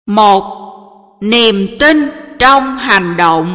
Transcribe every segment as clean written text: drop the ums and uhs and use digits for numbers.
1. Niềm tin trong hành động.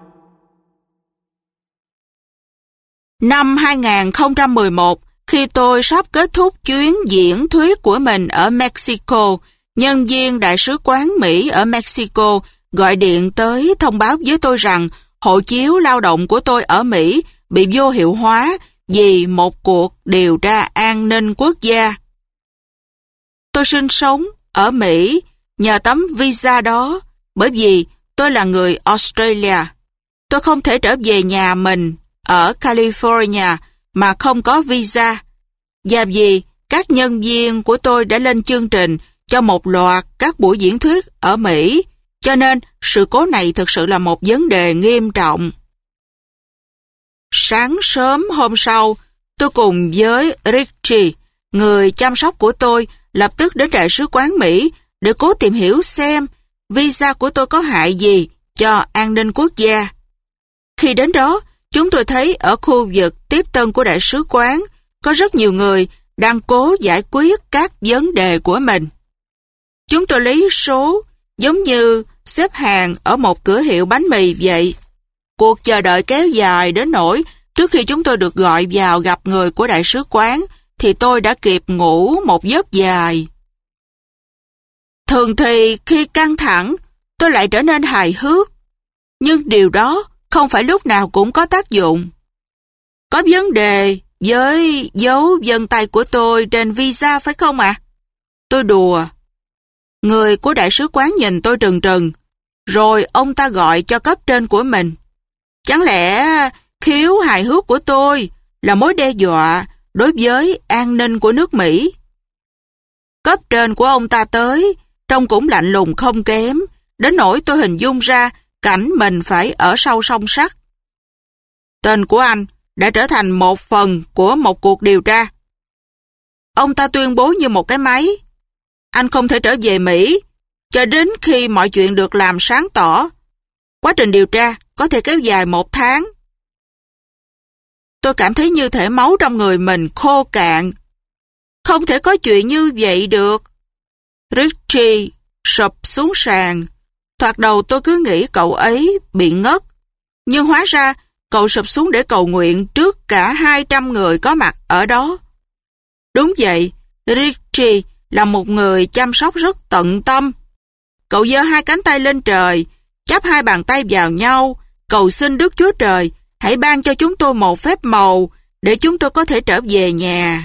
Năm 2011, khi tôi sắp kết thúc chuyến diễn thuyết của mình ở Mexico, nhân viên Đại sứ quán Mỹ ở Mexico gọi điện tới thông báo với tôi rằng hộ chiếu lao động của tôi ở Mỹ bị vô hiệu hóa vì một cuộc điều tra an ninh quốc gia. Tôi sinh sống ở Mỹ nhờ tấm visa đó, bởi vì tôi là người Australia. Tôi không thể trở về nhà mình ở California mà không có visa. Và vì các nhân viên của tôi đã lên chương trình cho một loạt các buổi diễn thuyết ở Mỹ, cho nên sự cố này thực sự là một vấn đề nghiêm trọng. Sáng sớm hôm sau, tôi cùng với Richie, người chăm sóc của tôi, lập tức đến Đại sứ quán Mỹ để cố tìm hiểu xem visa của tôi có hại gì cho an ninh quốc gia. Khi đến đó, chúng tôi thấy ở khu vực tiếp tân của Đại sứ quán có rất nhiều người đang cố giải quyết các vấn đề của mình. Chúng tôi lấy số giống như xếp hàng ở một cửa hiệu bánh mì vậy. Cuộc chờ đợi kéo dài đến nỗi trước khi chúng tôi được gọi vào gặp người của Đại sứ quán thì tôi đã kịp ngủ một giấc dài. Thường thì khi căng thẳng, tôi lại trở nên hài hước. Nhưng điều đó không phải lúc nào cũng có tác dụng. Có vấn đề với dấu vân tay của tôi trên visa phải không ạ? Tôi đùa. Người của Đại sứ quán nhìn tôi trừng trừng, rồi ông ta gọi cho cấp trên của mình. Chẳng lẽ khiếu hài hước của tôi là mối đe dọa đối với an ninh của nước Mỹ? Cấp trên của ông ta tới, trông cũng lạnh lùng không kém, đến nỗi tôi hình dung ra cảnh mình phải ở sau song sắt. Tên của anh đã trở thành một phần của một cuộc điều tra. Ông ta tuyên bố như một cái máy. Anh không thể trở về Mỹ cho đến khi mọi chuyện được làm sáng tỏ. Quá trình điều tra có thể kéo dài 1 tháng. Tôi cảm thấy như thể máu trong người mình khô cạn. Không thể có chuyện như vậy được. Richie sụp xuống sàn. Thoạt đầu tôi cứ nghĩ cậu ấy bị ngất. Nhưng hóa ra cậu sụp xuống để cầu nguyện trước cả 200 người có mặt ở đó. Đúng vậy, Richie là một người chăm sóc rất tận tâm. Cậu giơ 2 cánh tay lên trời, chắp 2 bàn tay vào nhau, cầu xin Đức Chúa Trời hãy ban cho chúng tôi một phép màu để chúng tôi có thể trở về nhà.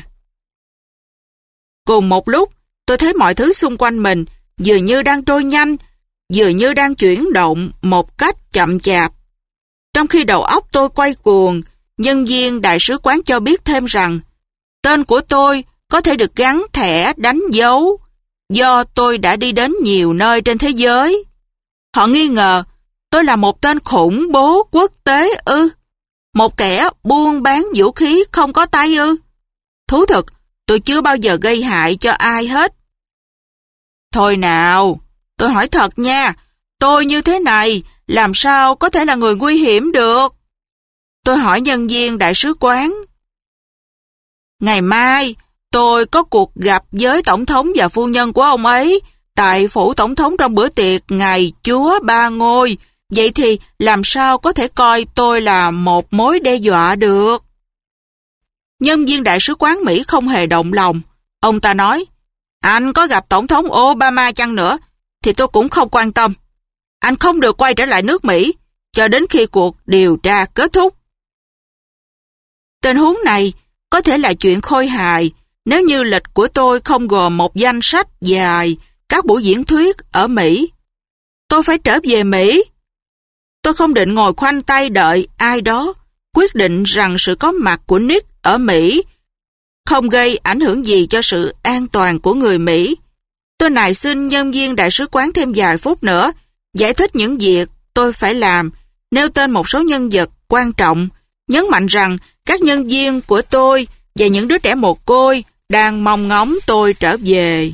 Cùng một lúc, tôi thấy mọi thứ xung quanh mình dường như đang trôi nhanh, dường như đang chuyển động một cách chậm chạp. Trong khi đầu óc tôi quay cuồng, nhân viên Đại sứ quán cho biết thêm rằng tên của tôi có thể được gắn thẻ đánh dấu do tôi đã đi đến nhiều nơi trên thế giới. Họ nghi ngờ tôi là một tên khủng bố quốc tế ư? Một kẻ buôn bán vũ khí không có tay ư? Thú thực, tôi chưa bao giờ gây hại cho ai hết. Thôi nào, tôi hỏi thật nha, tôi như thế này làm sao có thể là người nguy hiểm được? Tôi hỏi nhân viên Đại sứ quán. Ngày mai, tôi có cuộc gặp với Tổng thống và phu nhân của ông ấy tại phủ Tổng thống trong bữa tiệc Ngày Chúa Ba Ngôi. Vậy thì làm sao có thể coi tôi là một mối đe dọa được? Nhân viên Đại sứ quán Mỹ không hề động lòng. Ông ta nói, anh có gặp Tổng thống Obama chăng nữa thì tôi cũng không quan tâm. Anh không được quay trở lại nước Mỹ cho đến khi cuộc điều tra kết thúc. Tình huống này có thể là chuyện khôi hài nếu như lịch của tôi không gồm một danh sách dài các buổi diễn thuyết ở Mỹ. Tôi phải trở về Mỹ. Tôi không định ngồi khoanh tay đợi ai đó quyết định rằng sự có mặt của Nick ở Mỹ không gây ảnh hưởng gì cho sự an toàn của người Mỹ. Tôi nài xin nhân viên Đại sứ quán thêm vài phút nữa, giải thích những việc tôi phải làm, nêu tên một số nhân vật quan trọng, nhấn mạnh rằng các nhân viên của tôi và những đứa trẻ mồ côi đang mong ngóng tôi trở về.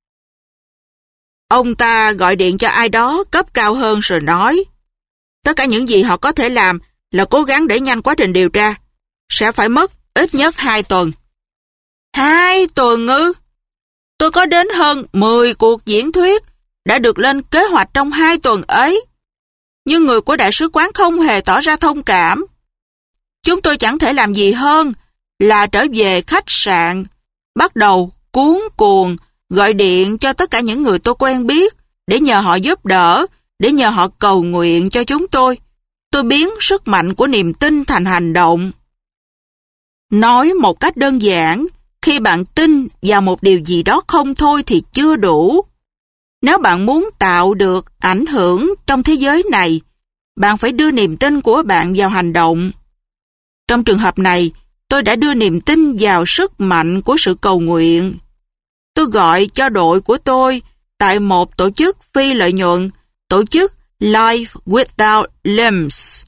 Ông ta gọi điện cho ai đó cấp cao hơn rồi nói, tất cả những gì họ có thể làm là cố gắng đẩy nhanh quá trình điều tra. Sẽ phải mất ít nhất 2 tuần. 2 tuần ư? Tôi có đến hơn 10 cuộc diễn thuyết đã được lên kế hoạch trong 2 tuần ấy. Nhưng người của đại sứ quán không hề tỏ ra thông cảm. Chúng tôi chẳng thể làm gì hơn là trở về khách sạn, bắt đầu cuống cuồng gọi điện cho tất cả những người tôi quen biết để nhờ họ giúp đỡ, để nhờ họ cầu nguyện cho chúng tôi. Tôi biến sức mạnh của niềm tin thành hành động. Nói một cách đơn giản, khi bạn tin vào một điều gì đó không thôi thì chưa đủ. Nếu bạn muốn tạo được ảnh hưởng trong thế giới này, bạn phải đưa niềm tin của bạn vào hành động. Trong trường hợp này, tôi đã đưa niềm tin vào sức mạnh của sự cầu nguyện. Tôi gọi cho đội của tôi tại một tổ chức phi lợi nhuận, tổ chức Life Without Limbs,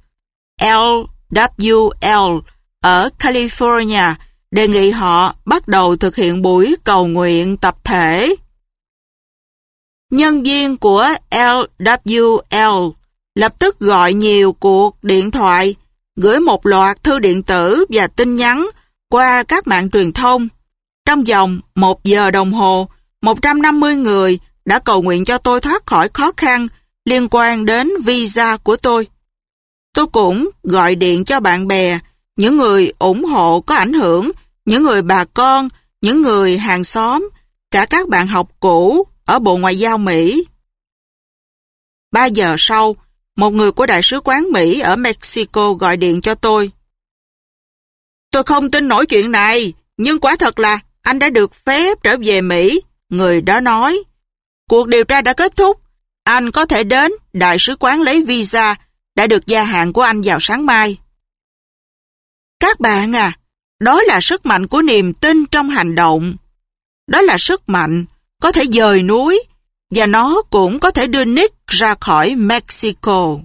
LWL, ở California, đề nghị họ bắt đầu thực hiện buổi cầu nguyện tập thể. Nhân viên của LWL lập tức gọi nhiều cuộc điện thoại, gửi một loạt thư điện tử và tin nhắn qua các mạng truyền thông. Trong vòng 1 giờ đồng hồ, 150 người đã cầu nguyện cho tôi thoát khỏi khó khăn liên quan đến visa của tôi. Tôi cũng gọi điện cho bạn bè, những người ủng hộ có ảnh hưởng, những người bà con, những người hàng xóm, cả các bạn học cũ ở Bộ Ngoại giao Mỹ. 3 giờ sau, một người của Đại sứ quán Mỹ ở Mexico gọi điện cho tôi. Tôi không tin nổi chuyện này, nhưng quả thật là anh đã được phép trở về Mỹ, người đó nói. Cuộc điều tra đã kết thúc, anh có thể đến Đại sứ quán lấy visa đã được gia hạn của anh vào sáng mai. Các bạn à, đó là sức mạnh của niềm tin trong hành động. Đó là sức mạnh có thể dời núi, và nó cũng có thể đưa Nick ra khỏi Mexico.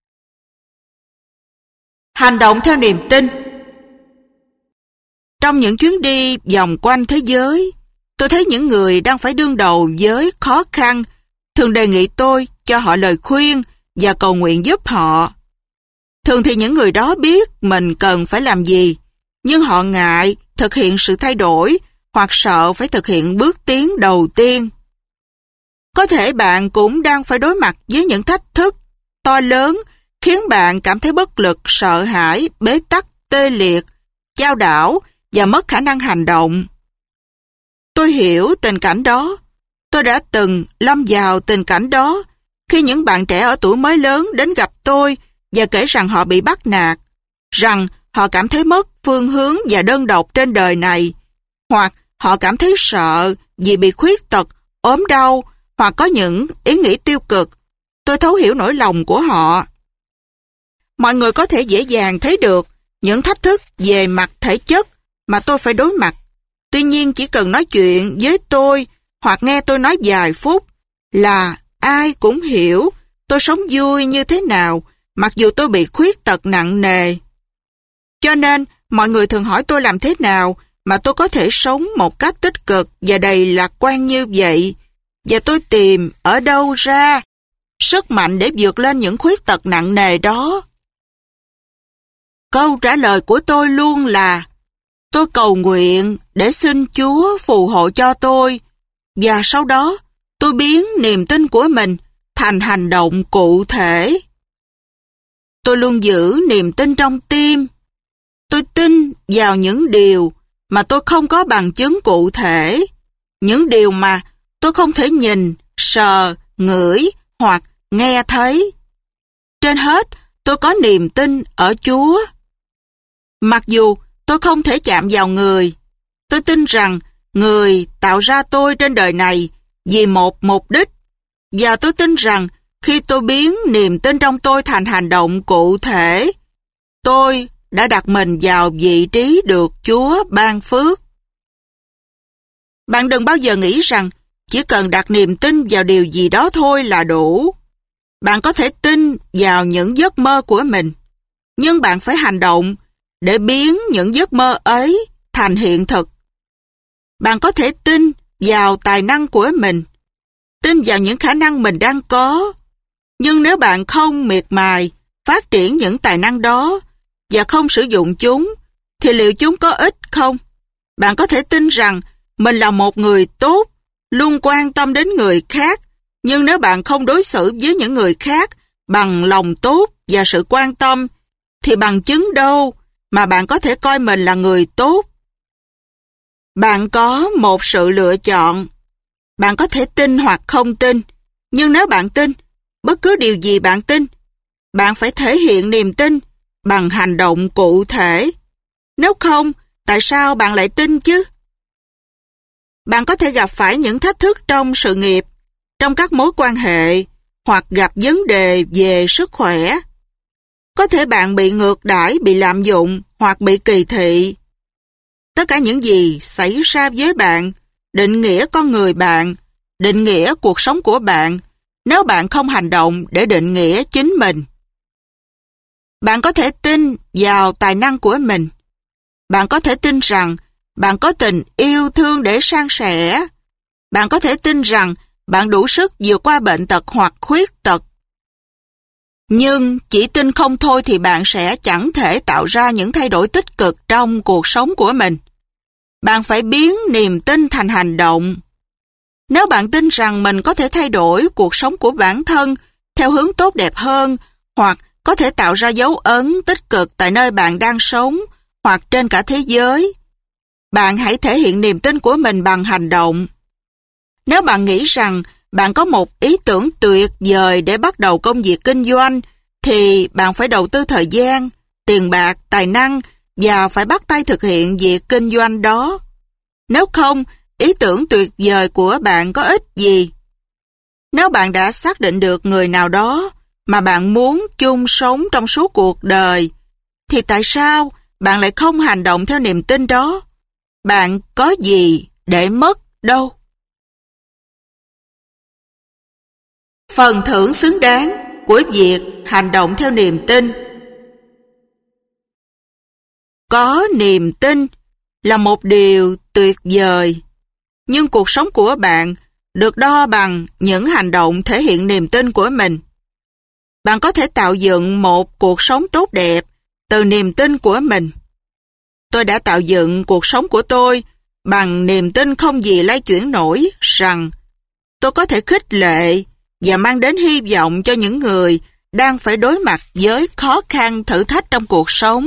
Hành động theo niềm tin. Trong những chuyến đi vòng quanh thế giới, tôi thấy những người đang phải đương đầu với khó khăn thường đề nghị tôi cho họ lời khuyên và cầu nguyện giúp họ. Thường thì những người đó biết mình cần phải làm gì, nhưng họ ngại thực hiện sự thay đổi hoặc sợ phải thực hiện bước tiến đầu tiên. Có thể bạn cũng đang phải đối mặt với những thách thức to lớn khiến bạn cảm thấy bất lực, sợ hãi, bế tắc, tê liệt, chao đảo và mất khả năng hành động. Tôi hiểu tình cảnh đó. Tôi đã từng lâm vào tình cảnh đó khi những bạn trẻ ở tuổi mới lớn đến gặp tôi và kể rằng họ bị bắt nạt, rằng họ cảm thấy mất phương hướng và đơn độc trên đời này, hoặc họ cảm thấy sợ vì bị khuyết tật, ốm đau, hoặc có những ý nghĩ tiêu cực. Tôi thấu hiểu nỗi lòng của họ. Mọi người có thể dễ dàng thấy được những thách thức về mặt thể chất mà tôi phải đối mặt. Tuy nhiên chỉ cần nói chuyện với tôi hoặc nghe tôi nói vài phút là ai cũng hiểu tôi sống vui như thế nào mặc dù tôi bị khuyết tật nặng nề. Cho nên mọi người thường hỏi tôi làm thế nào mà tôi có thể sống một cách tích cực và đầy lạc quan như vậy, và tôi tìm ở đâu ra sức mạnh để vượt lên những khuyết tật nặng nề đó. Câu trả lời của tôi luôn là tôi cầu nguyện để xin Chúa phù hộ cho tôi, và sau đó tôi biến niềm tin của mình thành hành động cụ thể. Tôi luôn giữ niềm tin trong tim. Tôi tin vào những điều mà tôi không có bằng chứng cụ thể, những điều mà tôi không thể nhìn, sờ, ngửi hoặc nghe thấy. Trên hết, tôi có niềm tin ở Chúa. Mặc dù tôi không thể chạm vào người, tôi tin rằng người tạo ra tôi trên đời này vì một mục đích, và tôi tin rằng khi tôi biến niềm tin trong tôi thành hành động cụ thể, tôi đã đặt mình vào vị trí được Chúa ban phước. Bạn đừng bao giờ nghĩ rằng chỉ cần đặt niềm tin vào điều gì đó thôi là đủ. Bạn có thể tin vào những giấc mơ của mình, nhưng bạn phải hành động để biến những giấc mơ ấy thành hiện thực. Bạn có thể tin vào tài năng của mình, tin vào những khả năng mình đang có, nhưng nếu bạn không miệt mài phát triển những tài năng đó và không sử dụng chúng, thì liệu chúng có ích không? Bạn có thể tin rằng mình là một người tốt, luôn quan tâm đến người khác Nhưng nếu bạn không đối xử với những người khác bằng lòng tốt và sự quan tâm, thì bằng chứng đâu mà bạn có thể coi mình là người tốt? Bạn có một sự lựa chọn. Bạn có thể tin hoặc không tin. Nhưng nếu bạn tin, bất cứ điều gì bạn tin, bạn phải thể hiện niềm tin bằng hành động cụ thể. Nếu không, tại sao bạn lại tin chứ? Bạn có thể gặp phải những thách thức trong sự nghiệp, trong các mối quan hệ, hoặc gặp vấn đề về sức khỏe. Có thể bạn bị ngược đãi, bị lạm dụng, hoặc bị kỳ thị. Tất cả những gì xảy ra với bạn, định nghĩa con người bạn, định nghĩa cuộc sống của bạn, nếu bạn không hành động để định nghĩa chính mình. Bạn có thể tin vào tài năng của mình. Bạn có thể tin rằng bạn có tình yêu thương để san sẻ. Bạn có thể tin rằng bạn đủ sức vượt qua bệnh tật hoặc khuyết tật. Nhưng chỉ tin không thôi thì bạn sẽ chẳng thể tạo ra những thay đổi tích cực trong cuộc sống của mình. Bạn phải biến niềm tin thành hành động. Nếu bạn tin rằng mình có thể thay đổi cuộc sống của bản thân theo hướng tốt đẹp hơn, hoặc có thể tạo ra dấu ấn tích cực tại nơi bạn đang sống, hoặc trên cả thế giới, bạn hãy thể hiện niềm tin của mình bằng hành động. Nếu bạn nghĩ rằng bạn có một ý tưởng tuyệt vời để bắt đầu công việc kinh doanh, thì bạn phải đầu tư thời gian, tiền bạc, tài năng và phải bắt tay thực hiện việc kinh doanh đó. Nếu không, ý tưởng tuyệt vời của bạn có ích gì? Nếu bạn đã xác định được người nào đó mà bạn muốn chung sống trong suốt cuộc đời, thì tại sao bạn lại không hành động theo niềm tin đó? Bạn có gì để mất đâu. Phần thưởng xứng đáng của việc hành động theo niềm tin. Có niềm tin là một điều tuyệt vời, nhưng cuộc sống của bạn được đo bằng những hành động thể hiện niềm tin của mình. Bạn có thể tạo dựng một cuộc sống tốt đẹp từ niềm tin của mình. Tôi đã tạo dựng cuộc sống của tôi bằng niềm tin không gì lay chuyển nổi rằng tôi có thể khích lệ và mang đến hy vọng cho những người đang phải đối mặt với khó khăn thử thách trong cuộc sống.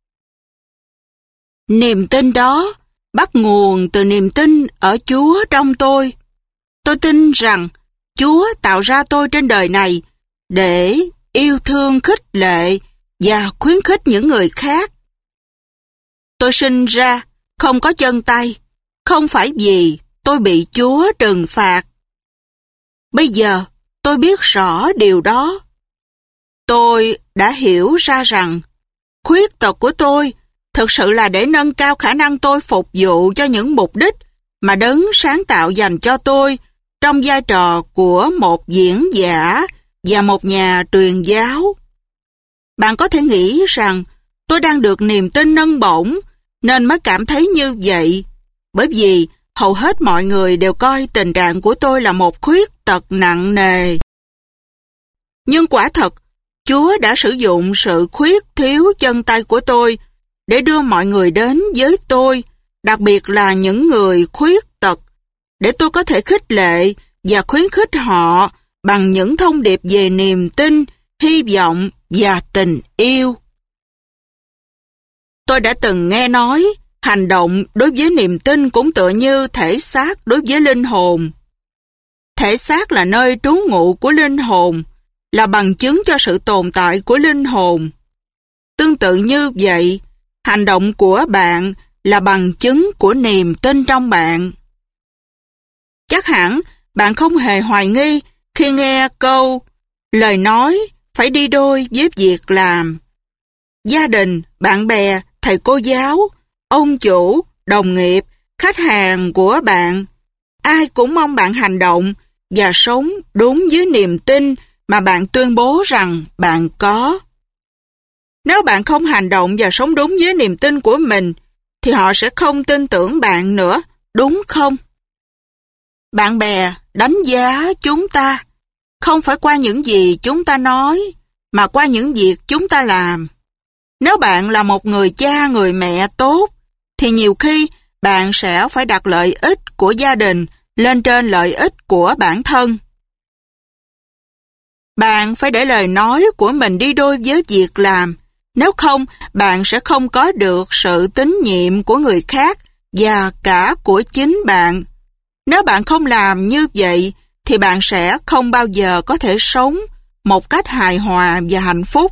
Niềm tin đó bắt nguồn từ niềm tin ở Chúa trong tôi. Tôi tin rằng Chúa tạo ra tôi trên đời này để yêu thương, khích lệ và khuyến khích những người khác. Tôi sinh ra không có chân tay, không phải vì tôi bị Chúa trừng phạt. Bây giờ tôi biết rõ điều đó. Tôi đã hiểu ra rằng khuyết tật của tôi thực sự là để nâng cao khả năng tôi phục vụ cho những mục đích mà Đấng sáng tạo dành cho tôi trong vai trò của một diễn giả và một nhà truyền giáo. Bạn có thể nghĩ rằng tôi đang được niềm tin nâng bổng nên mới cảm thấy như vậy, bởi vì hầu hết mọi người đều coi tình trạng của tôi là một khuyết tật nặng nề. Nhưng quả thật, Chúa đã sử dụng sự khuyết thiếu chân tay của tôi để đưa mọi người đến với tôi, đặc biệt là những người khuyết tật, để tôi có thể khích lệ và khuyến khích họ bằng những thông điệp về niềm tin, hy vọng và tình yêu. Tôi đã từng nghe nói, hành động đối với niềm tin cũng tựa như thể xác đối với linh hồn. Thể xác là nơi trú ngụ của linh hồn, là bằng chứng cho sự tồn tại của linh hồn. Tương tự như vậy, hành động của bạn là bằng chứng của niềm tin trong bạn. Chắc hẳn bạn không hề hoài nghi khi nghe câu lời nói phải đi đôi với việc làm. Gia đình, bạn bè, thầy cô giáo, ông chủ, đồng nghiệp, khách hàng của bạn, ai cũng mong bạn hành động và sống đúng với niềm tin mà bạn tuyên bố rằng bạn có. Nếu bạn không hành động và sống đúng với niềm tin của mình, thì họ sẽ không tin tưởng bạn nữa, đúng không? Bạn bè đánh giá chúng ta không phải qua những gì chúng ta nói, mà qua những việc chúng ta làm. Nếu bạn là một người cha, người mẹ tốt, thì nhiều khi bạn sẽ phải đặt lợi ích của gia đình lên trên lợi ích của bản thân. Bạn phải để lời nói của mình đi đôi với việc làm. Nếu không, bạn sẽ không có được sự tín nhiệm của người khác và cả của chính bạn. Nếu bạn không làm như vậy, thì bạn sẽ không bao giờ có thể sống một cách hài hòa và hạnh phúc.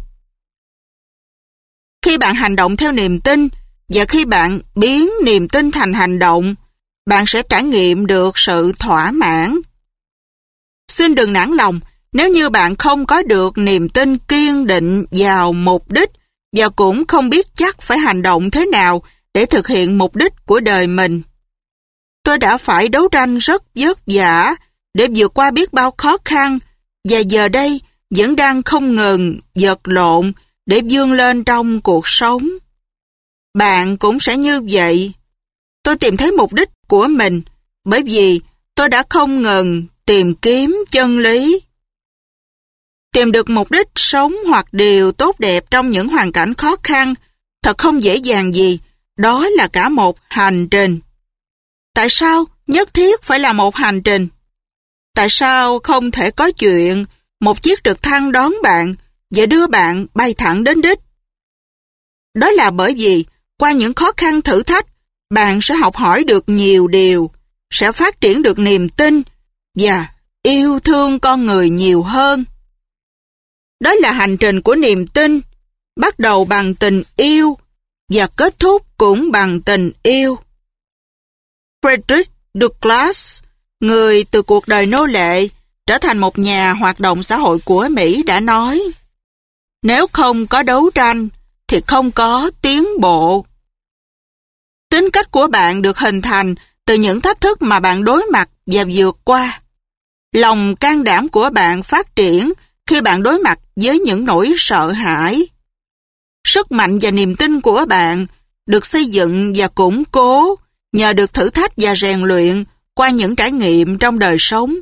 Khi bạn hành động theo niềm tin, và khi bạn biến niềm tin thành hành động, bạn sẽ trải nghiệm được sự thỏa mãn. Xin đừng nản lòng nếu như bạn không có được niềm tin kiên định vào mục đích và cũng không biết chắc phải hành động thế nào để thực hiện mục đích của đời mình. Tôi đã phải đấu tranh rất vất vả để vượt qua biết bao khó khăn và giờ đây vẫn đang không ngừng vật lộn để vươn lên trong cuộc sống. Bạn cũng sẽ như vậy. Tôi tìm thấy mục đích của mình bởi vì tôi đã không ngừng tìm kiếm chân lý. Tìm được mục đích sống hoặc điều tốt đẹp trong những hoàn cảnh khó khăn thật không dễ dàng gì. Đó là cả một hành trình. Tại sao nhất thiết phải là một hành trình? Tại sao không thể có chuyện một chiếc trực thăng đón bạn và đưa bạn bay thẳng đến đích? Đó là bởi vì qua những khó khăn thử thách, bạn sẽ học hỏi được nhiều điều, sẽ phát triển được niềm tin và yêu thương con người nhiều hơn. Đó là hành trình của niềm tin, bắt đầu bằng tình yêu và kết thúc cũng bằng tình yêu. Frederick Douglass, người từ cuộc đời nô lệ trở thành một nhà hoạt động xã hội của Mỹ đã nói: nếu không có đấu tranh thì không có tiến bộ. Tính cách của bạn được hình thành từ những thách thức mà bạn đối mặt và vượt qua. Lòng can đảm của bạn phát triển khi bạn đối mặt với những nỗi sợ hãi. Sức mạnh và niềm tin của bạn được xây dựng và củng cố nhờ được thử thách và rèn luyện qua những trải nghiệm trong đời sống.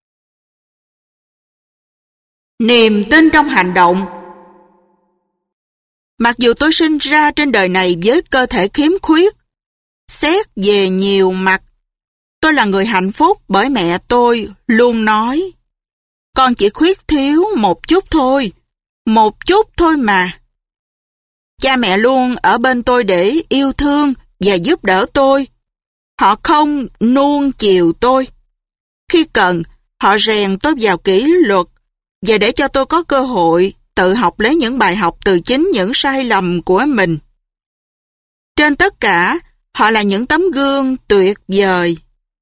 Niềm tin trong hành động. Mặc dù tôi sinh ra trên đời này với cơ thể khiếm khuyết, xét về nhiều mặt, tôi là người hạnh phúc bởi mẹ tôi luôn nói: con chỉ khuyết thiếu một chút thôi mà. Cha mẹ luôn ở bên tôi để yêu thương và giúp đỡ tôi. Họ không nuông chiều tôi. Khi cần, họ rèn tôi vào kỷ luật và để cho tôi có cơ hội tự học lấy những bài học từ chính những sai lầm của mình. Trên tất cả, họ là những tấm gương tuyệt vời.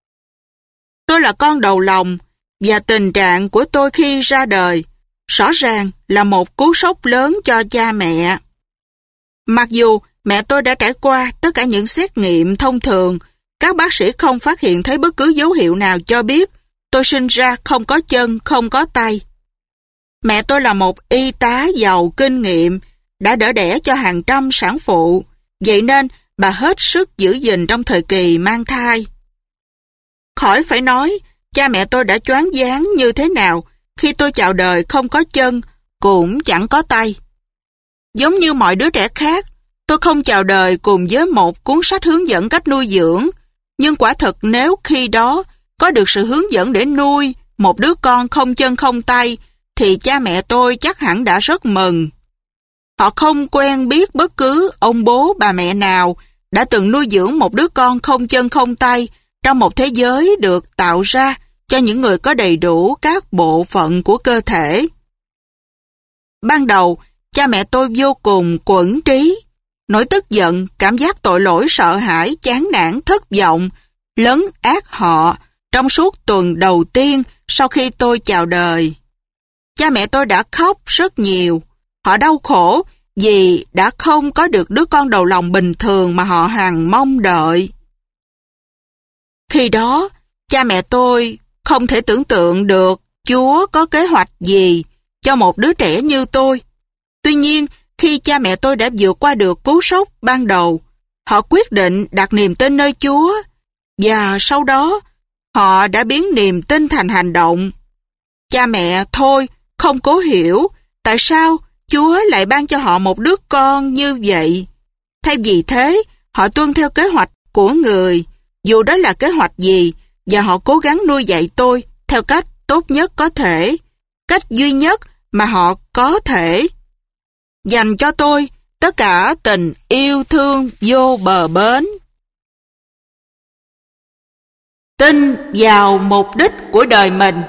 Tôi là con đầu lòng và tình trạng của tôi khi ra đời rõ ràng là một cú sốc lớn cho cha mẹ. Mặc dù mẹ tôi đã trải qua tất cả những xét nghiệm thông thường, các bác sĩ không phát hiện thấy bất cứ dấu hiệu nào cho biết tôi sinh ra không có chân, không có tay. Mẹ tôi là một y tá giàu kinh nghiệm, đã đỡ đẻ cho hàng trăm sản phụ, vậy nên bà hết sức giữ gìn trong thời kỳ mang thai. Khỏi phải nói, cha mẹ tôi đã choáng váng như thế nào khi tôi chào đời không có chân, cũng chẳng có tay. Giống như mọi đứa trẻ khác, tôi không chào đời cùng với một cuốn sách hướng dẫn cách nuôi dưỡng, nhưng quả thật nếu khi đó có được sự hướng dẫn để nuôi một đứa con không chân không tay, thì cha mẹ tôi chắc hẳn đã rất mừng. Họ không quen biết bất cứ ông bố bà mẹ nào đã từng nuôi dưỡng một đứa con không chân không tay trong một thế giới được tạo ra cho những người có đầy đủ các bộ phận của cơ thể. Ban đầu, cha mẹ tôi vô cùng quẫn trí. Nỗi tức giận, cảm giác tội lỗi, sợ hãi, chán nản, thất vọng lấn át họ trong suốt tuần đầu tiên sau khi tôi chào đời. Cha mẹ tôi đã khóc rất nhiều. Họ đau khổ vì đã không có được đứa con đầu lòng bình thường mà họ hằng mong đợi. Khi đó, cha mẹ tôi không thể tưởng tượng được Chúa có kế hoạch gì cho một đứa trẻ như tôi. Tuy nhiên, khi cha mẹ tôi đã vượt qua được cú sốc ban đầu, họ quyết định đặt niềm tin nơi Chúa, và sau đó, họ đã biến niềm tin thành hành động. Cha mẹ thôi không cố hiểu tại sao Chúa lại ban cho họ một đứa con như vậy. Thay vì thế, họ tuân theo kế hoạch của người, dù đó là kế hoạch gì, và họ cố gắng nuôi dạy tôi theo cách tốt nhất có thể. cách duy nhất mà họ có thể. Dành cho tôi tất cả tình yêu thương vô bờ bến. Tin vào mục đích của đời mình.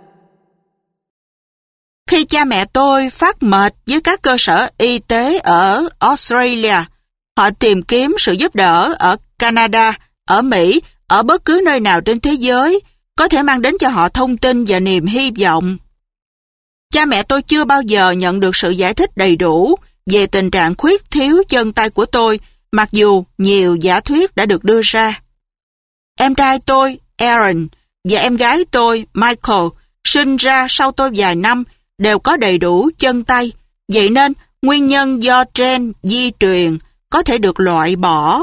Khi cha mẹ tôi phát mệt với các cơ sở y tế ở Australia, họ tìm kiếm sự giúp đỡ ở Canada, ở Mỹ, ở bất cứ nơi nào trên thế giới, có thể mang đến cho họ thông tin và niềm hy vọng. Cha mẹ tôi chưa bao giờ nhận được sự giải thích đầy đủ về tình trạng khuyết thiếu chân tay của tôi, mặc dù nhiều giả thuyết đã được đưa ra. Em trai tôi, Aaron, và em gái tôi, Michael, sinh ra sau tôi vài năm, đều có đầy đủ chân tay, vậy nên nguyên nhân do gen di truyền có thể được loại bỏ.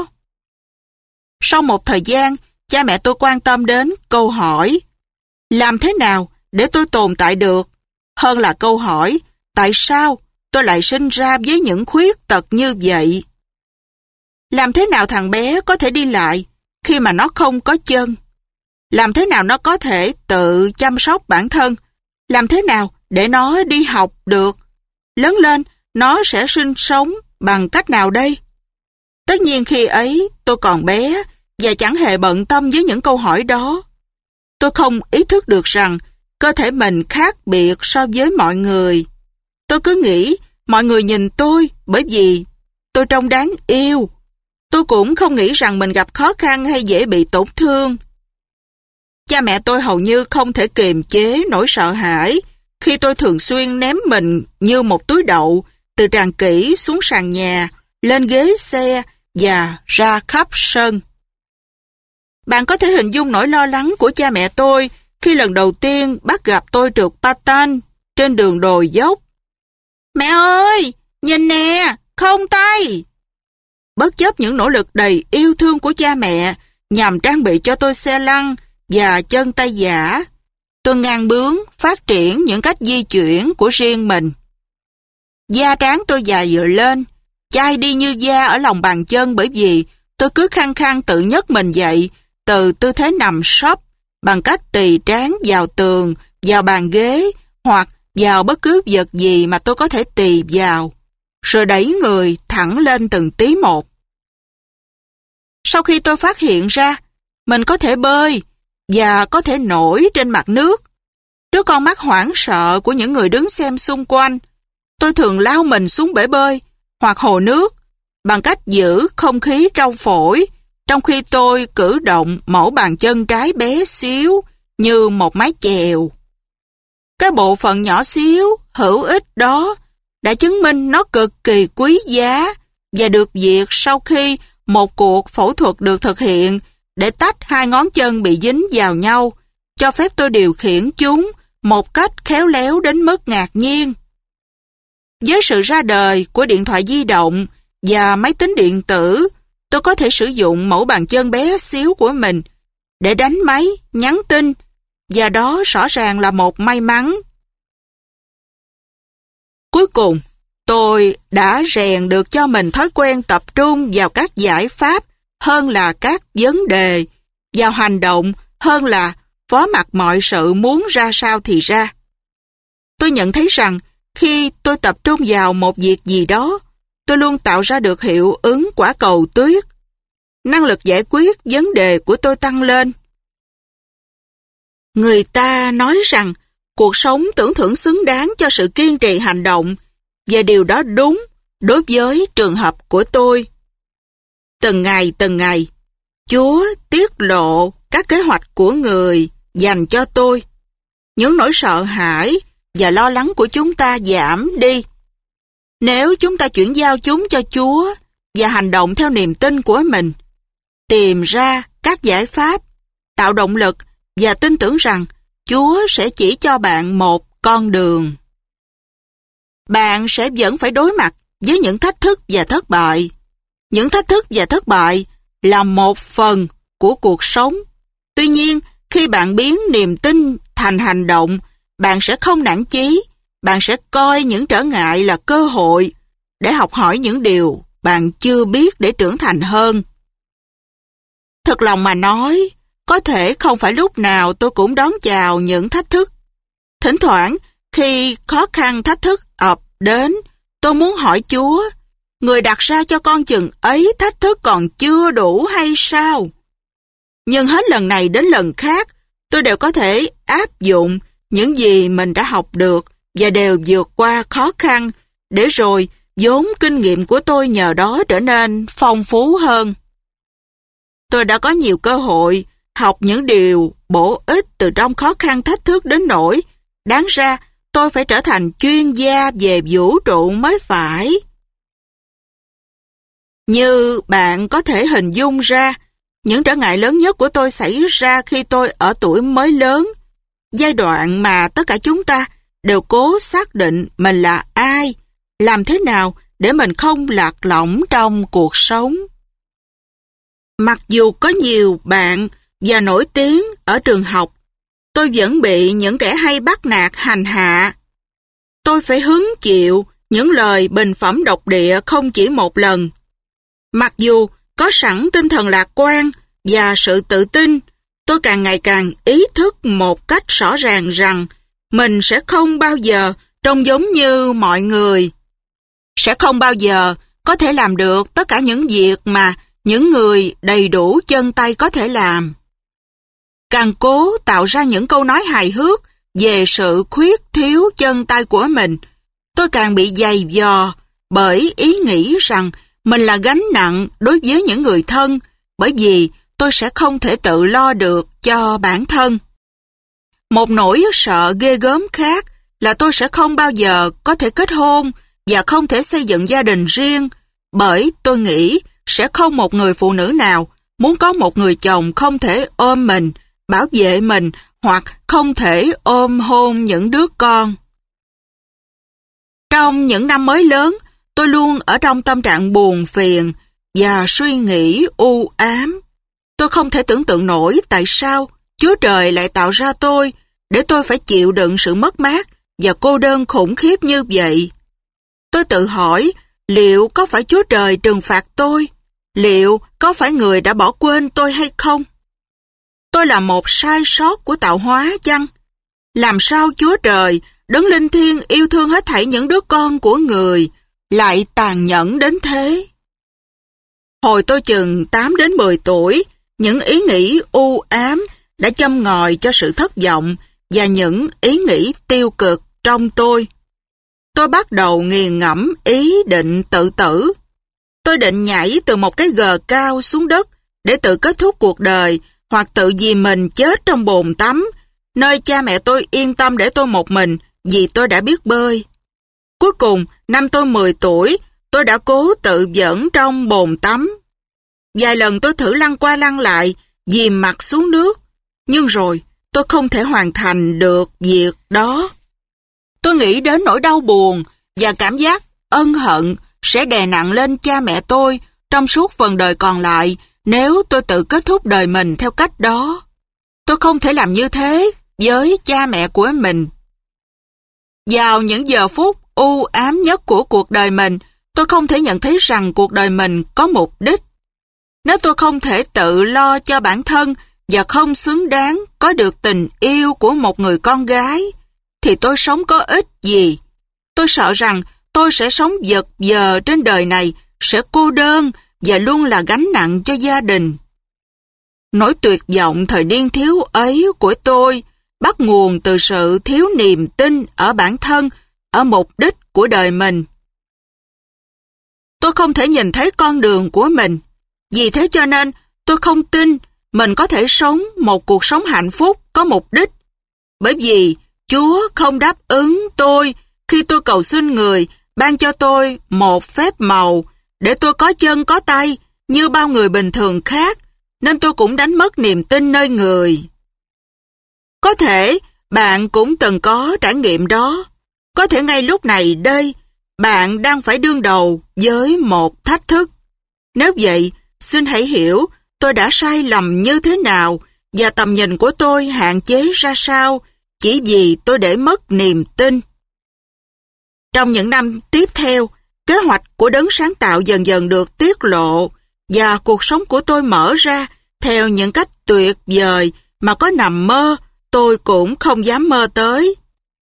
Sau một thời gian, cha mẹ tôi quan tâm đến câu hỏi làm thế nào để tôi tồn tại được, hơn là câu hỏi tại sao tôi lại sinh ra với những khuyết tật như vậy. Làm thế nào thằng bé có thể đi lại khi mà nó không có chân? Làm thế nào nó có thể tự chăm sóc bản thân? Làm thế nào để nó đi học được? Lớn lên, nó sẽ sinh sống bằng cách nào đây? Tất nhiên khi ấy tôi còn bé và chẳng hề bận tâm với những câu hỏi đó. Tôi không ý thức được rằng cơ thể mình khác biệt so với mọi người. Tôi cứ nghĩ mọi người nhìn tôi bởi vì tôi trông đáng yêu. Tôi cũng không nghĩ rằng mình gặp khó khăn hay dễ bị tổn thương. Cha mẹ tôi hầu như không thể kiềm chế nỗi sợ hãi khi tôi thường xuyên ném mình như một túi đậu từ tràn kỹ xuống sàn nhà, lên ghế xe và ra khắp sân. Bạn có thể hình dung nỗi lo lắng của cha mẹ tôi khi lần đầu tiên bắt gặp tôi trượt patin trên đường đồi dốc. Mẹ ơi, nhìn nè, không tay! Bất chấp những nỗ lực đầy yêu thương của cha mẹ nhằm trang bị cho tôi xe lăn và chân tay giả, tôi ngang bướng phát triển những cách di chuyển của riêng mình. Da trán tôi dài dựa lên, chai đi như da ở lòng bàn chân bởi vì tôi cứ khăng khăng tự nhấc mình dậy từ tư thế nằm sấp bằng cách tì trán vào tường, vào bàn ghế hoặc vào bất cứ vật gì mà tôi có thể tì vào, rồi đẩy người thẳng lên từng tí một. Sau khi tôi phát hiện ra mình có thể bơi và có thể nổi trên mặt nước, trước con mắt hoảng sợ của những người đứng xem xung quanh, tôi thường lao mình xuống bể bơi hoặc hồ nước bằng cách giữ không khí trong phổi, trong khi tôi cử động mẫu bàn chân trái bé xíu như một mái chèo. Cái bộ phận nhỏ xíu, hữu ích đó đã chứng minh nó cực kỳ quý giá và được duyệt sau khi một cuộc phẫu thuật được thực hiện để tách hai ngón chân bị dính vào nhau, cho phép tôi điều khiển chúng một cách khéo léo đến mức ngạc nhiên. Với sự ra đời của điện thoại di động và máy tính điện tử, tôi có thể sử dụng mẫu bàn chân bé xíu của mình để đánh máy, nhắn tin, và đó rõ ràng là một may mắn. Cuối cùng, tôi đã rèn được cho mình thói quen tập trung vào các giải pháp hơn là các vấn đề, vào hành động hơn là phó mặc mọi sự muốn ra sao thì ra. Tôi nhận thấy rằng khi tôi tập trung vào một việc gì đó, tôi luôn tạo ra được hiệu ứng quả cầu tuyết. Năng lực giải quyết vấn đề của tôi tăng lên. Người ta nói rằng cuộc sống tưởng thưởng xứng đáng cho sự kiên trì hành động, và điều đó đúng đối với trường hợp của tôi. Từng ngày, Chúa tiết lộ các kế hoạch của người dành cho tôi. Những nỗi sợ hãi và lo lắng của chúng ta giảm đi nếu chúng ta chuyển giao chúng cho Chúa và hành động theo niềm tin của mình, tìm ra các giải pháp, tạo động lực và tin tưởng rằng Chúa sẽ chỉ cho bạn một con đường. Bạn sẽ vẫn phải đối mặt với những thách thức và thất bại. Những thách thức và thất bại là một phần của cuộc sống. Tuy nhiên, khi bạn biến niềm tin thành hành động, bạn sẽ không nản chí, bạn sẽ coi những trở ngại là cơ hội để học hỏi những điều bạn chưa biết để trưởng thành hơn. Thật lòng mà nói, có thể không phải lúc nào tôi cũng đón chào những thách thức. Thỉnh thoảng, Khi khó khăn thách thức ập đến, tôi muốn hỏi Chúa, người đặt ra cho con chừng ấy thách thức còn chưa đủ hay sao? Nhưng hết lần này đến lần khác, tôi đều có thể áp dụng những gì mình đã học được và đều vượt qua khó khăn, để rồi vốn kinh nghiệm của tôi nhờ đó trở nên phong phú hơn. Tôi đã có nhiều cơ hội học những điều bổ ích từ trong khó khăn thách thức đến nỗi đáng ra tôi phải trở thành chuyên gia về vũ trụ mới phải. Như bạn có thể hình dung ra, những trở ngại lớn nhất của tôi xảy ra khi tôi ở tuổi mới lớn, giai đoạn mà tất cả chúng ta đều cố xác định mình là ai, làm thế nào để mình không lạc lõng trong cuộc sống. Mặc dù có nhiều bạn và nổi tiếng ở trường học, tôi vẫn bị những kẻ hay bắt nạt hành hạ. Tôi phải hứng chịu những lời bình phẩm độc địa không chỉ một lần. Mặc dù có sẵn tinh thần lạc quan và sự tự tin, tôi càng ngày càng ý thức một cách rõ ràng rằng mình sẽ không bao giờ trông giống như mọi người. Sẽ không bao giờ có thể làm được tất cả những việc mà những người đầy đủ chân tay có thể làm. Càng cố tạo ra những câu nói hài hước về sự khuyết thiếu chân tay của mình, tôi càng bị dày vò bởi ý nghĩ rằng mình là gánh nặng đối với những người thân, bởi vì tôi sẽ không thể tự lo được cho bản thân. Một nỗi sợ ghê gớm khác là tôi sẽ không bao giờ có thể kết hôn và không thể xây dựng gia đình riêng, bởi tôi nghĩ sẽ không một người phụ nữ nào muốn có một người chồng không thể ôm mình, bảo vệ mình hoặc không thể ôm hôn những đứa con. Trong những năm mới lớn, tôi luôn ở trong tâm trạng buồn phiền và suy nghĩ u ám. Tôi không thể tưởng tượng nổi tại sao Chúa Trời lại tạo ra tôi để tôi phải chịu đựng sự mất mát và cô đơn khủng khiếp như vậy. Tôi tự hỏi, liệu có phải Chúa Trời trừng phạt tôi? Liệu có phải người đã bỏ quên tôi hay không? Tôi là một sai sót của tạo hóa chăng? Làm sao Chúa Trời, Đấng Linh Thiêng yêu thương hết thảy những đứa con của người, lại tàn nhẫn đến thế? Hồi tôi chừng 8 đến 10 tuổi, những ý nghĩ u ám đã châm ngòi cho sự thất vọng và những ý nghĩ tiêu cực trong tôi. Tôi bắt đầu nghiền ngẫm ý định tự tử. Tôi định nhảy từ một cái gờ cao xuống đất để tự kết thúc cuộc đời, hoặc tự vì mình chết trong bồn tắm, nơi cha mẹ tôi yên tâm để tôi một mình vì tôi đã biết bơi. Cuối cùng, năm tôi 10 tuổi, tôi đã cố tự vẫn trong bồn tắm. Vài lần tôi thử lăn qua lăn lại, dìm mặt xuống nước, nhưng rồi tôi không thể hoàn thành được việc đó. Tôi nghĩ đến nỗi đau buồn và cảm giác ân hận sẽ đè nặng lên cha mẹ tôi trong suốt phần đời còn lại nếu tôi tự kết thúc đời mình theo cách đó. Tôi không thể làm như thế với cha mẹ của mình. Vào những giờ phút u ám nhất của cuộc đời mình, tôi không thể nhận thấy rằng cuộc đời mình có mục đích. Nếu tôi không thể tự lo cho bản thân và không xứng đáng có được tình yêu của một người con gái, thì tôi sống có ích gì? Tôi sợ rằng tôi sẽ sống vật vờ trên đời này, sẽ cô đơn và luôn là gánh nặng cho gia đình. Nỗi tuyệt vọng thời niên thiếu ấy của tôi bắt nguồn từ sự thiếu niềm tin ở bản thân, ở mục đích của đời mình. Tôi không thể nhìn thấy con đường của mình. Vì thế cho nên tôi không tin mình có thể sống một cuộc sống hạnh phúc có mục đích. Bởi vì Chúa không đáp ứng tôi khi tôi cầu xin người ban cho tôi một phép màu để tôi có chân có tay như bao người bình thường khác, nên tôi cũng đánh mất niềm tin nơi người. Có thể bạn cũng từng có trải nghiệm đó. Có thể ngay lúc này đây, bạn đang phải đương đầu với một thách thức. Nếu vậy, xin hãy hiểu tôi đã sai lầm như thế nào và tầm nhìn của tôi hạn chế ra sao chỉ vì tôi để mất niềm tin. Trong những năm tiếp theo, kế hoạch của Đấng sáng tạo dần dần được tiết lộ và cuộc sống của tôi mở ra theo những cách tuyệt vời mà có nằm mơ tôi cũng không dám mơ tới.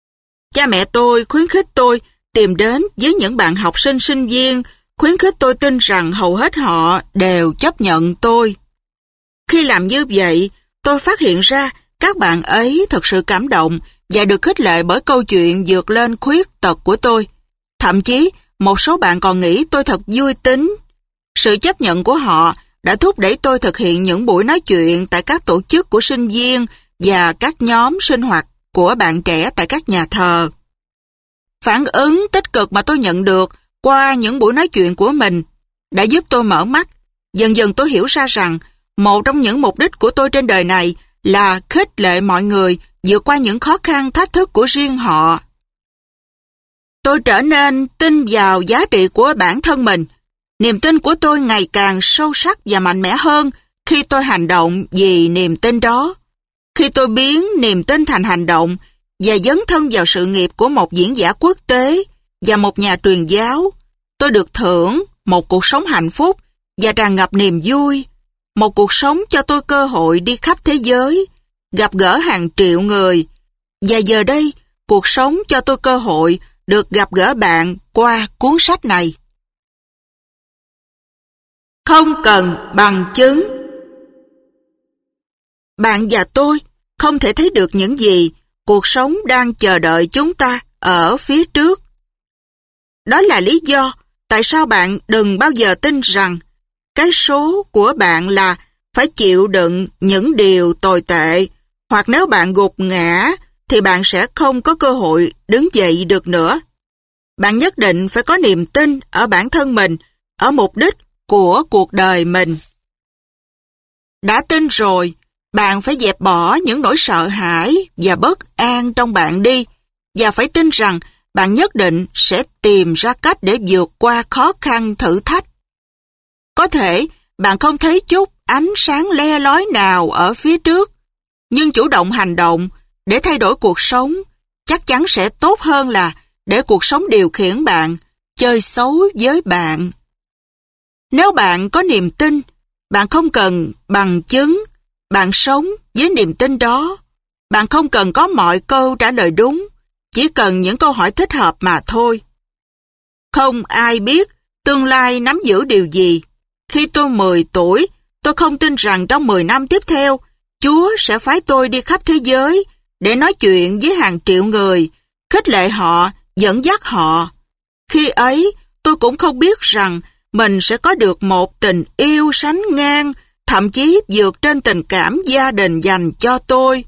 Cha mẹ tôi khuyến khích tôi tìm đến với những bạn học sinh sinh viên, khuyến khích tôi tin rằng hầu hết họ đều chấp nhận tôi. Khi làm như vậy, tôi phát hiện ra các bạn ấy thật sự cảm động và được khích lệ bởi câu chuyện vượt lên khuyết tật của tôi. Thậm chí, một số bạn còn nghĩ tôi thật vui tính. Sự chấp nhận của họ đã thúc đẩy tôi thực hiện những buổi nói chuyện tại các tổ chức của sinh viên và các nhóm sinh hoạt của bạn trẻ tại các nhà thờ. Phản ứng tích cực mà tôi nhận được qua những buổi nói chuyện của mình đã giúp tôi mở mắt. Dần dần tôi hiểu ra rằng một trong những mục đích của tôi trên đời này là khích lệ mọi người vượt qua những khó khăn thách thức của riêng họ. Tôi trở nên tin vào giá trị của bản thân mình. Niềm tin của tôi ngày càng sâu sắc và mạnh mẽ hơn khi tôi hành động vì niềm tin đó. Khi tôi biến niềm tin thành hành động và dấn thân vào sự nghiệp của một diễn giả quốc tế và một nhà truyền giáo, tôi được thưởng một cuộc sống hạnh phúc và tràn ngập niềm vui. Một cuộc sống cho tôi cơ hội đi khắp thế giới, gặp gỡ hàng triệu người. Và giờ đây, cuộc sống cho tôi cơ hội được gặp gỡ bạn qua cuốn sách này. Không cần bằng chứng. Bạn và tôi không thể thấy được những gì cuộc sống đang chờ đợi chúng ta ở phía trước. Đó là lý do tại sao bạn đừng bao giờ tin rằng cái số của bạn là phải chịu đựng những điều tồi tệ, hoặc nếu bạn gục ngã thì bạn sẽ không có cơ hội đứng dậy được nữa. Bạn nhất định phải có niềm tin ở bản thân mình, ở mục đích của cuộc đời mình. Đã tin rồi, bạn phải dẹp bỏ những nỗi sợ hãi và bất an trong bạn đi, và phải tin rằng bạn nhất định sẽ tìm ra cách để vượt qua khó khăn thử thách. Có thể bạn không thấy chút ánh sáng le lói nào ở phía trước, nhưng chủ động hành động để thay đổi cuộc sống chắc chắn sẽ tốt hơn là để cuộc sống điều khiển bạn, chơi xấu với bạn. Nếu bạn có niềm tin, bạn không cần bằng chứng, bạn sống với niềm tin đó. Bạn không cần có mọi câu trả lời đúng, chỉ cần những câu hỏi thích hợp mà thôi. Không ai biết tương lai nắm giữ điều gì. Khi tôi 10 tuổi, tôi không tin rằng trong 10 năm tiếp theo, Chúa sẽ phái tôi đi khắp thế giới để nói chuyện với hàng triệu người, khích lệ họ, dẫn dắt họ. Khi ấy, tôi cũng không biết rằng mình sẽ có được một tình yêu sánh ngang, thậm chí vượt trên tình cảm gia đình dành cho tôi.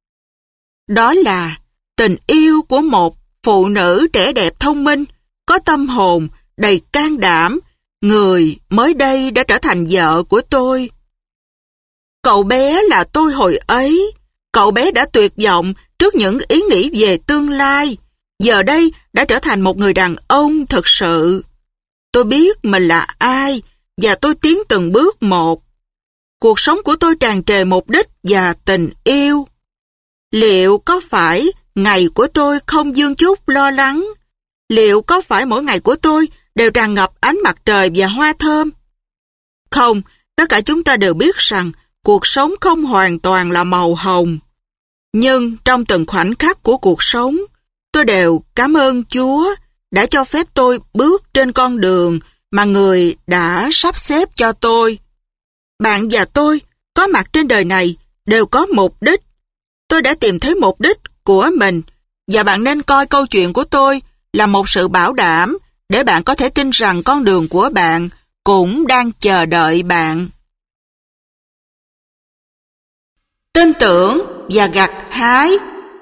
Đó là tình yêu của một phụ nữ trẻ đẹp thông minh, có tâm hồn, đầy can đảm, người mới đây đã trở thành vợ của tôi. Cậu bé là tôi hồi ấy. Cậu bé đã tuyệt vọng trước những ý nghĩ về tương lai. Giờ đây đã trở thành một người đàn ông thực sự. Tôi biết mình là ai và tôi tiến từng bước một. Cuộc sống của tôi tràn trề mục đích và tình yêu. Liệu có phải ngày của tôi không vương chút lo lắng? Liệu có phải mỗi ngày của tôi đều tràn ngập ánh mặt trời và hoa thơm? Không, tất cả chúng ta đều biết rằng cuộc sống không hoàn toàn là màu hồng. Nhưng trong từng khoảnh khắc của cuộc sống, tôi đều cảm ơn Chúa đã cho phép tôi bước trên con đường mà Người đã sắp xếp cho tôi. Bạn và tôi có mặt trên đời này đều có mục đích. Tôi đã tìm thấy mục đích của mình, và bạn nên coi câu chuyện của tôi là một sự bảo đảm để bạn có thể tin rằng con đường của bạn cũng đang chờ đợi bạn. Tin tưởng và gặt hái.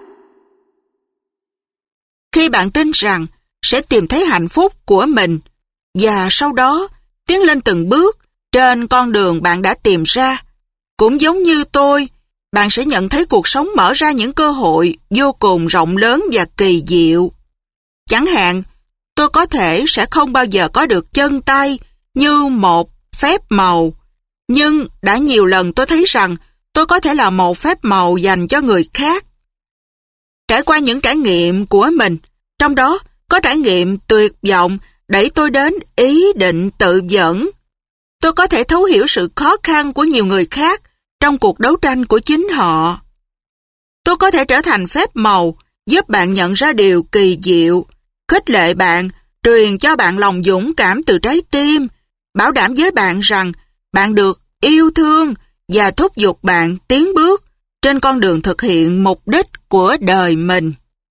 Khi bạn tin rằng sẽ tìm thấy hạnh phúc của mình và sau đó tiến lên từng bước trên con đường bạn đã tìm ra, cũng giống như tôi, bạn sẽ nhận thấy cuộc sống mở ra những cơ hội vô cùng rộng lớn và kỳ diệu. Chẳng hạn, tôi có thể sẽ không bao giờ có được chân tay như một phép màu, nhưng đã nhiều lần tôi thấy rằng tôi có thể là một phép màu dành cho người khác. Trải qua những trải nghiệm của mình, trong đó có trải nghiệm tuyệt vọng đẩy tôi đến ý định tự vẫn. Tôi có thể thấu hiểu sự khó khăn của nhiều người khác trong cuộc đấu tranh của chính họ. Tôi có thể trở thành phép màu giúp bạn nhận ra điều kỳ diệu, khích lệ bạn, truyền cho bạn lòng dũng cảm từ trái tim, bảo đảm với bạn rằng bạn được yêu thương và thúc giục bạn tiến bước trên con đường thực hiện mục đích của đời mình.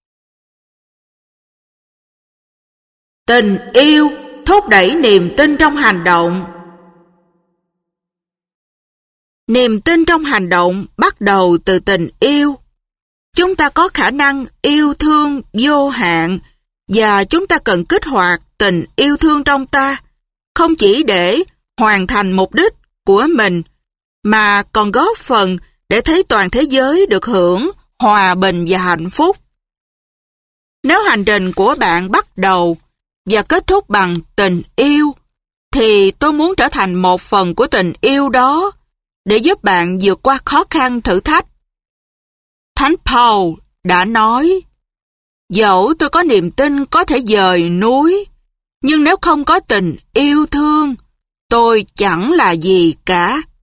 Tình yêu thúc đẩy niềm tin trong hành động. Niềm tin trong hành động bắt đầu từ tình yêu. Chúng ta có khả năng yêu thương vô hạn và chúng ta cần kích hoạt tình yêu thương trong ta, không chỉ để hoàn thành mục đích của mình, mà còn góp phần để thấy toàn thế giới được hưởng hòa bình và hạnh phúc. Nếu hành trình của bạn bắt đầu và kết thúc bằng tình yêu, thì tôi muốn trở thành một phần của tình yêu đó để giúp bạn vượt qua khó khăn thử thách. Thánh Paul đã nói, dẫu tôi có niềm tin có thể dời núi, nhưng nếu không có tình yêu thương, tôi chẳng là gì cả.